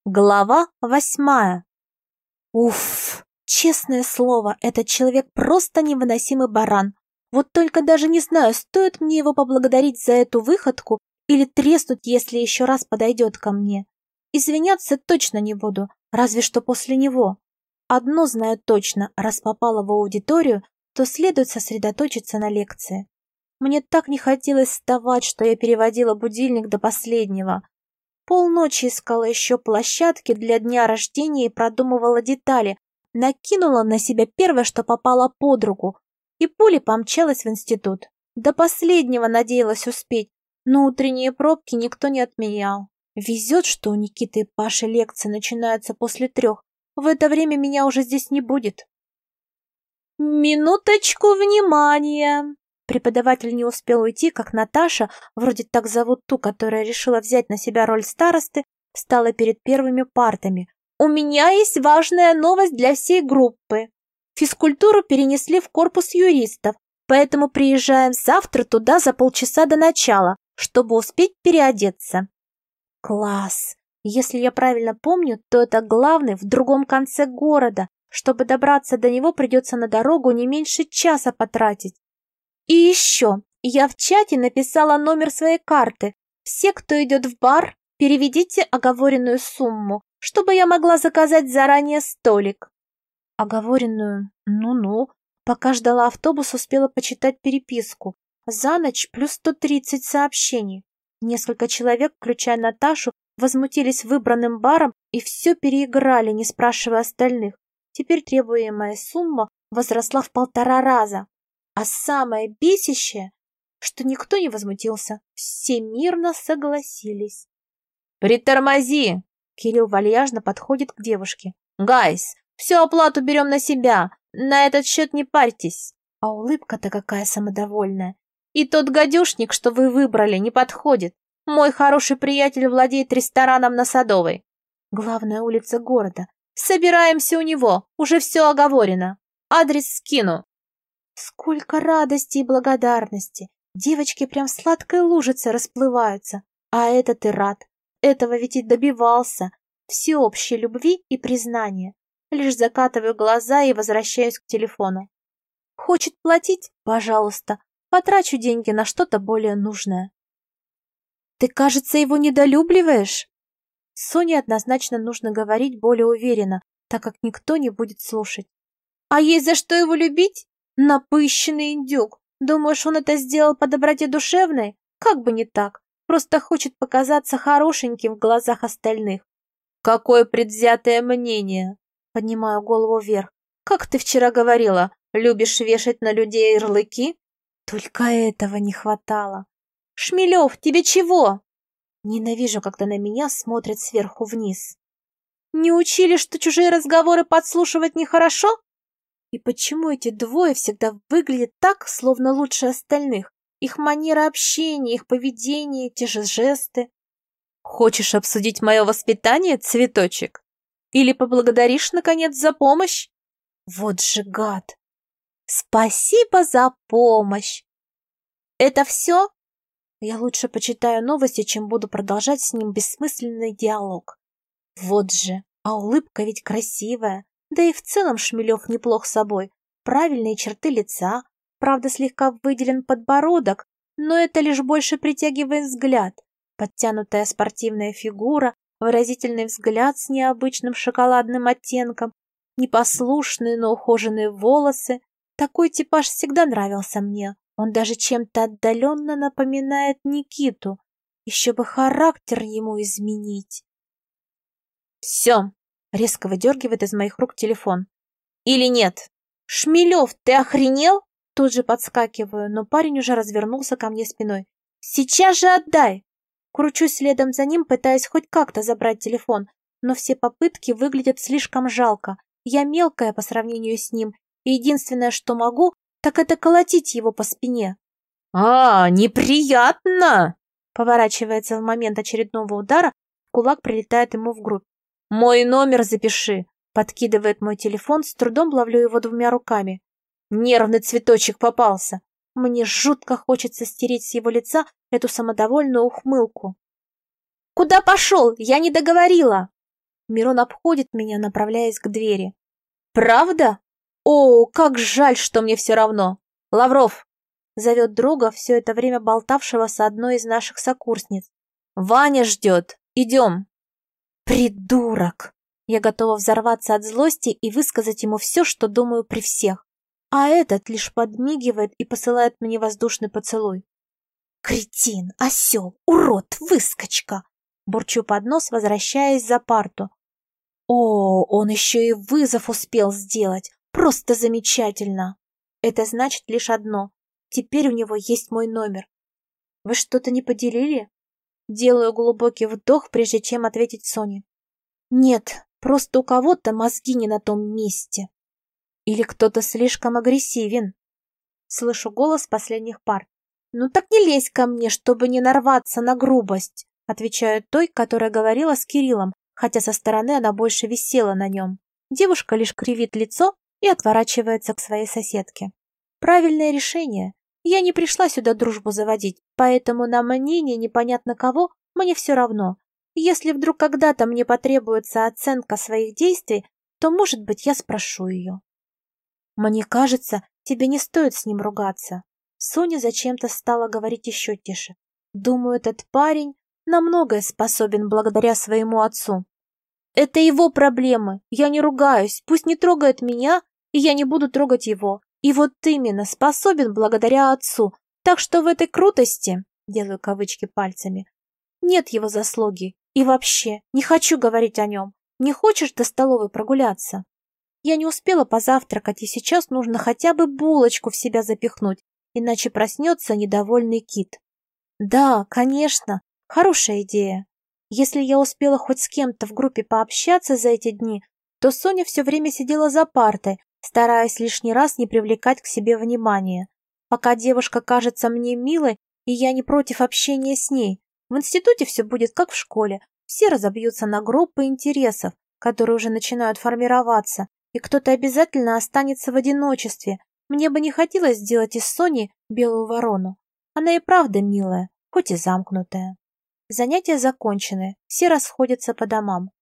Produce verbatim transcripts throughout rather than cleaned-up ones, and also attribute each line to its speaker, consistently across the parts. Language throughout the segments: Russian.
Speaker 1: Глава восьмая. Уф, честное слово, этот человек просто невыносимый баран. Вот только даже не знаю, стоит мне его поблагодарить за эту выходку или треснуть, если еще раз подойдет ко мне. Извиняться точно не буду, разве что после него. Одно знаю точно, раз попала в аудиторию, то следует сосредоточиться на лекции. Мне так не хотелось вставать, что я переводила будильник до последнего. Полночи искала еще площадки для дня рождения и продумывала детали, накинула на себя первое, что попало под руку, и пулей помчалась в институт. До последнего надеялась успеть, но утренние пробки никто не отменял. Везет, что у Никиты и Паши лекции начинаются после трех. В это время меня уже здесь не будет. «Минуточку внимания!» Преподаватель не успел уйти, как Наташа, вроде так зовут ту, которая решила взять на себя роль старосты, встала перед первыми партами. «У меня есть важная новость для всей группы. Физкультуру перенесли в корпус юристов, поэтому приезжаем завтра туда за полчаса до начала, чтобы успеть переодеться». Класс! Если я правильно помню, то это главный в другом конце города. Чтобы добраться до него, придется на дорогу не меньше часа потратить. И еще, я в чате написала номер своей карты. Все, кто идет в бар, переведите оговоренную сумму, чтобы я могла заказать заранее столик. Оговоренную? Ну-ну. Пока ждала автобус, успела почитать переписку. За ночь плюс сто тридцать сообщений. Несколько человек, включая Наташу, возмутились выбранным баром и все переиграли, не спрашивая остальных. Теперь требуемая сумма возросла в полтора раза. А самое бесящее, что никто не возмутился, все мирно согласились. «Притормози!» Кирилл вальяжно подходит к девушке. «Гайс, всю оплату берем на себя, на этот счет не парьтесь!» А улыбка-то какая самодовольная. «И тот гадюшник, что вы выбрали, не подходит. Мой хороший приятель владеет рестораном на Садовой. Главная улица города. Собираемся у него, уже все оговорено. Адрес скину». Сколько радости и благодарности! Девочки прям в сладкой лужице расплываются. А этот и рад. Этого ведь и добивался. Всеобщей любви и признания. Лишь закатываю глаза и возвращаюсь к телефону. Хочет платить? Пожалуйста. Потрачу деньги на что-то более нужное. Ты, кажется, его недолюбливаешь? Соне однозначно нужно говорить более уверенно, так как никто не будет слушать. А есть за что его любить? Напыщенный индюк. Думаешь, он это сделал по доброте душевной? Как бы не так. Просто хочет показаться хорошеньким в глазах остальных. Какое предвзятое мнение. Поднимаю голову вверх. Как ты вчера говорила, любишь вешать на людей ярлыки? Только этого не хватало. Шмелев, тебе чего? Ненавижу, когда на меня смотрят сверху вниз. Не учили, что чужие разговоры подслушивать нехорошо? И почему эти двое всегда выглядят так, словно лучше остальных? Их манера общения, их поведение, те же жесты. Хочешь обсудить мое воспитание, цветочек? Или поблагодаришь, наконец, за помощь? Вот же гад! Спасибо за помощь! Это все? Я лучше почитаю новости, чем буду продолжать с ним бессмысленный диалог. Вот же, а улыбка ведь красивая. Да и в целом Шмелев неплох собой. Правильные черты лица, правда слегка выделен подбородок, но это лишь больше притягивает взгляд. Подтянутая спортивная фигура, выразительный взгляд с необычным шоколадным оттенком, непослушные, но ухоженные волосы. Такой типаж всегда нравился мне. Он даже чем-то отдаленно напоминает Никиту. Еще бы характер ему изменить. Все. Резко выдергивает из моих рук телефон. Или нет? Шмелев, ты охренел? Тут же подскакиваю, но парень уже развернулся ко мне спиной. Сейчас же отдай! Кручусь следом за ним, пытаясь хоть как-то забрать телефон, но все попытки выглядят слишком жалко. Я мелкая по сравнению с ним, и единственное, что могу, так это колотить его по спине. «А, неприятно!» Поворачивается в момент очередного удара, кулак прилетает ему в грудь. «Мой номер запиши!» Подкидывает мой телефон, с трудом ловлю его двумя руками. Нервный цветочек попался. Мне жутко хочется стереть с его лица эту самодовольную ухмылку. «Куда пошел? Я не договорила!» Мирон обходит меня, направляясь к двери. «Правда? О, как жаль, что мне все равно! Лавров!» Зовет друга, все это время болтавшего с одной из наших сокурсниц. «Ваня ждет! Идем!» «Придурок!» Я готова взорваться от злости и высказать ему все, что думаю при всех. А этот лишь подмигивает и посылает мне воздушный поцелуй. «Кретин, осел, урод, выскочка!» Бурчу под нос, возвращаясь за парту. О, он еще и вызов успел сделать. Просто замечательно. Это значит лишь одно. Теперь у него есть мой номер. Вы что-то не поделили? Делаю глубокий вдох, прежде чем ответить Соне. Нет, просто у кого-то мозги не на том месте. Или кто-то слишком агрессивен. Слышу голос последних пар. Ну так не лезь ко мне, чтобы не нарваться на грубость, отвечаю той, которая говорила с Кириллом, хотя со стороны она больше висела на нем. Девушка лишь кривит лицо и отворачивается к своей соседке. Правильное решение. Я не пришла сюда дружбу заводить, поэтому на мнение непонятно кого мне все равно. Если вдруг когда-то мне потребуется оценка своих действий, то, может быть, я спрошу ее. Мне кажется, тебе не стоит с ним ругаться. Соня зачем-то стала говорить еще тише. Думаю, этот парень на многое способен благодаря своему отцу. Это его проблемы. Я не ругаюсь. Пусть не трогает меня, и я не буду трогать его. И вот именно способен благодаря отцу. Так что в этой крутости, делаю кавычки пальцами, нет его заслуги. И вообще, не хочу говорить о нем. Не хочешь до столовой прогуляться? Я не успела позавтракать, и сейчас нужно хотя бы булочку в себя запихнуть, иначе проснется недовольный кит. Да, конечно, хорошая идея. Если я успела хоть с кем-то в группе пообщаться за эти дни, то Соня все время сидела за партой, стараясь лишний раз не привлекать к себе внимания. Пока девушка кажется мне милой, и я не против общения с ней, в институте все будет как в школе, все разобьются на группы интересов, которые уже начинают формироваться, и кто-то обязательно останется в одиночестве. Мне бы не хотелось сделать из Сони белую ворону. Она и правда милая, хоть и замкнутая. Занятия закончены, все расходятся по домам.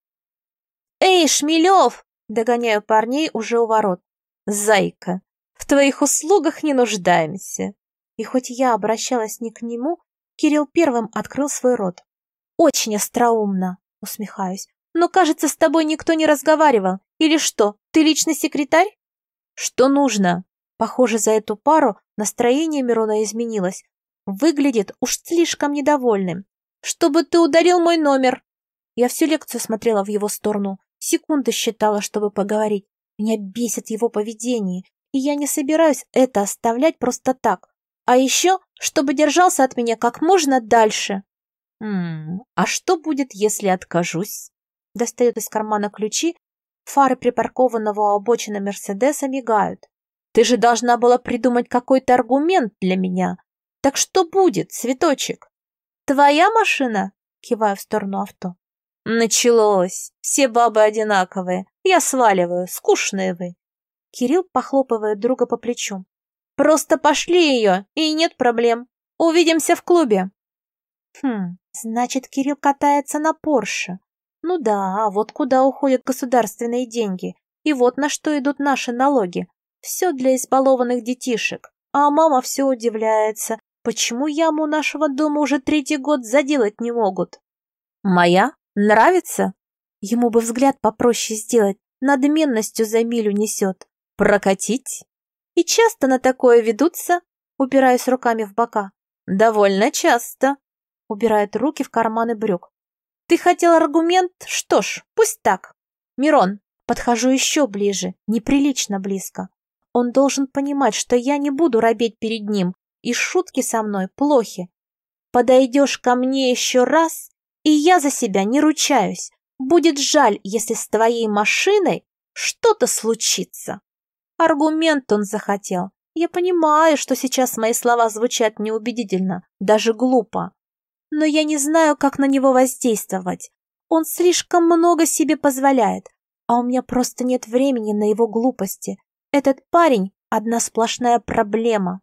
Speaker 1: «Эй, Шмелев!» — догоняю парней уже у ворот. «Зайка, в твоих услугах не нуждаемся». И хоть я обращалась не к нему, Кирилл первым открыл свой рот. «Очень остроумно!» — усмехаюсь. «Но, кажется, с тобой никто не разговаривал. Или что, ты личный секретарь?» «Что нужно?» Похоже, за эту пару настроение Мирона изменилось. Выглядит уж слишком недовольным. «Чтобы ты удалил мой номер!» Я всю лекцию смотрела в его сторону. Секунды считала, чтобы поговорить. Меня бесит его поведение, и я не собираюсь это оставлять просто так. А еще, чтобы держался от меня как можно дальше. «М-м, а что будет, если откажусь?» Достает из кармана ключи. Фары припаркованного у обочины Мерседеса мигают. «Ты же должна была придумать какой-то аргумент для меня. Так что будет, цветочек?» «Твоя машина?» — киваю в сторону авто. «Началось. Все бабы одинаковые. Я сваливаю. Скучные вы». Кирилл похлопывает друга по плечу. «Просто пошли ее, и нет проблем. Увидимся в клубе». Хм, значит, Кирилл катается на Порше. Ну да, а вот куда уходят государственные деньги. И вот на что идут наши налоги. Все для избалованных детишек. А мама все удивляется, почему яму нашего дома уже третий год заделать не могут. «Моя? Нравится?» Ему бы взгляд попроще сделать, надменностью за милю несет. «Прокатить?» «И часто на такое ведутся?» Упираюсь руками в бока. «Довольно часто», — убирает руки в карманы брюк. «Ты хотел аргумент? Что ж, пусть так. Мирон, подхожу еще ближе, неприлично близко. Он должен понимать, что я не буду робеть перед ним, и шутки со мной плохи. Подойдешь ко мне еще раз, и я за себя не ручаюсь. Будет жаль, если с твоей машиной что-то случится». Аргумент он захотел. Я понимаю, что сейчас мои слова звучат неубедительно, даже глупо. Но я не знаю, как на него воздействовать. Он слишком много себе позволяет, а у меня просто нет времени на его глупости. Этот парень — одна сплошная проблема.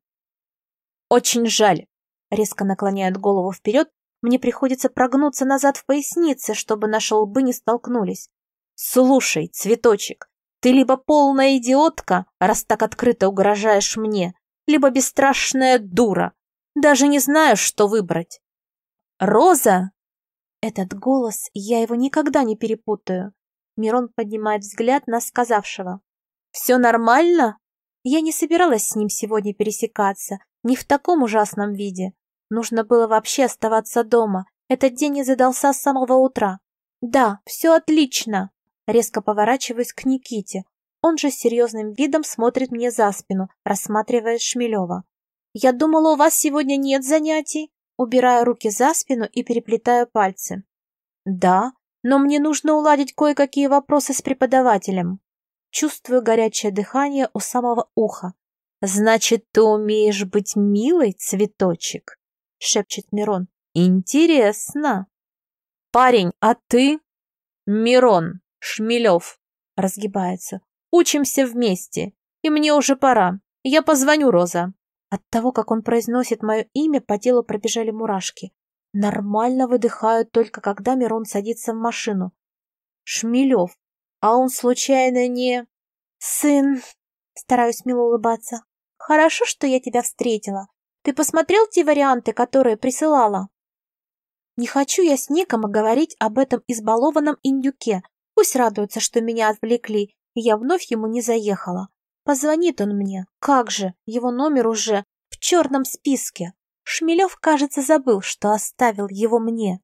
Speaker 1: «Очень жаль», — резко наклоняет голову вперед, мне приходится прогнуться назад в пояснице, чтобы наши лбы не столкнулись. Слушай, цветочек, ты либо полная идиотка, раз так открыто угрожаешь мне, либо бесстрашная дура. Даже не знаю, что выбрать. Роза? Этот голос, я его никогда не перепутаю. Мирон поднимает взгляд на сказавшего. Все нормально? Я не собиралась с ним сегодня пересекаться, не в таком ужасном виде. Нужно было вообще оставаться дома. Этот день не задался с самого утра. Да, все отлично. Резко поворачиваюсь к Никите. Он же с серьезным видом смотрит мне за спину, рассматривая Шмелева. «Я думала, у вас сегодня нет занятий?» Убираю руки за спину и переплетаю пальцы. «Да, но мне нужно уладить кое-какие вопросы с преподавателем». Чувствую горячее дыхание у самого уха. «Значит, ты умеешь быть милой, цветочек?» — шепчет Мирон. «Интересно». «Парень, а ты?» «Мирон Шмелев», — разгибается. «Учимся вместе, и мне уже пора. Я позвоню, Роза». От того, как он произносит мое имя, по телу пробежали мурашки. Нормально выдыхают только когда Мирон садится в машину. Шмелев. А он случайно не... Сын. Стараюсь мило улыбаться. Хорошо, что я тебя встретила. Ты посмотрел те варианты, которые присылала? Не хочу я с Ником говорить об этом избалованном индюке. Пусть радуется, что меня отвлекли, и я вновь ему не заехала. Позвонит он мне. Как же, его номер уже в черном списке. Шмелев, кажется, забыл, что оставил его мне.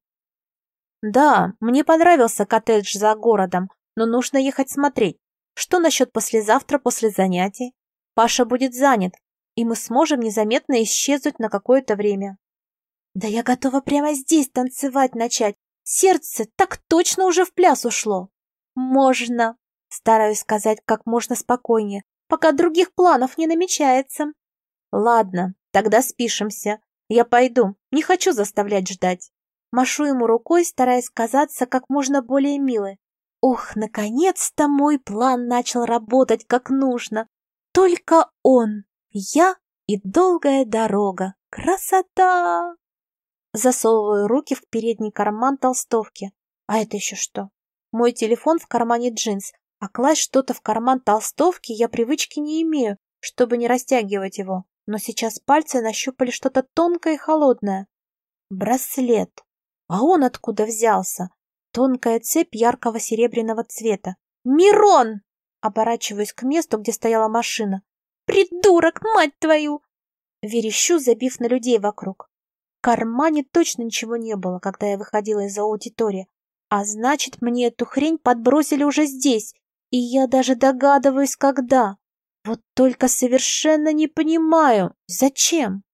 Speaker 1: Да, мне понравился коттедж за городом, но нужно ехать смотреть. Что насчет послезавтра после занятий? Паша будет занят, и мы сможем незаметно исчезнуть на какое-то время. Да я готова прямо здесь танцевать начать. Сердце так точно уже в пляс ушло. Можно, стараюсь сказать как можно спокойнее, пока других планов не намечается. Ладно, тогда спишемся. Я пойду, не хочу заставлять ждать. Машу ему рукой, стараясь казаться как можно более милой. Ох, наконец-то мой план начал работать как нужно. Только он, я и долгая дорога. Красота! Засовываю руки в передний карман толстовки. А это еще что? Мой телефон в кармане джинс, а класть что-то в карман толстовки я привычки не имею, чтобы не растягивать его. Но сейчас пальцы нащупали что-то тонкое и холодное. Браслет. А он откуда взялся? Тонкая цепь яркого серебряного цвета. «Мирон!» Оборачиваюсь к месту, где стояла машина. «Придурок, мать твою!» Верещу, забив на людей вокруг. В кармане точно ничего не было, когда я выходила из аудитории. А значит, мне эту хрень подбросили уже здесь. И я даже догадываюсь, когда. Вот только совершенно не понимаю, зачем.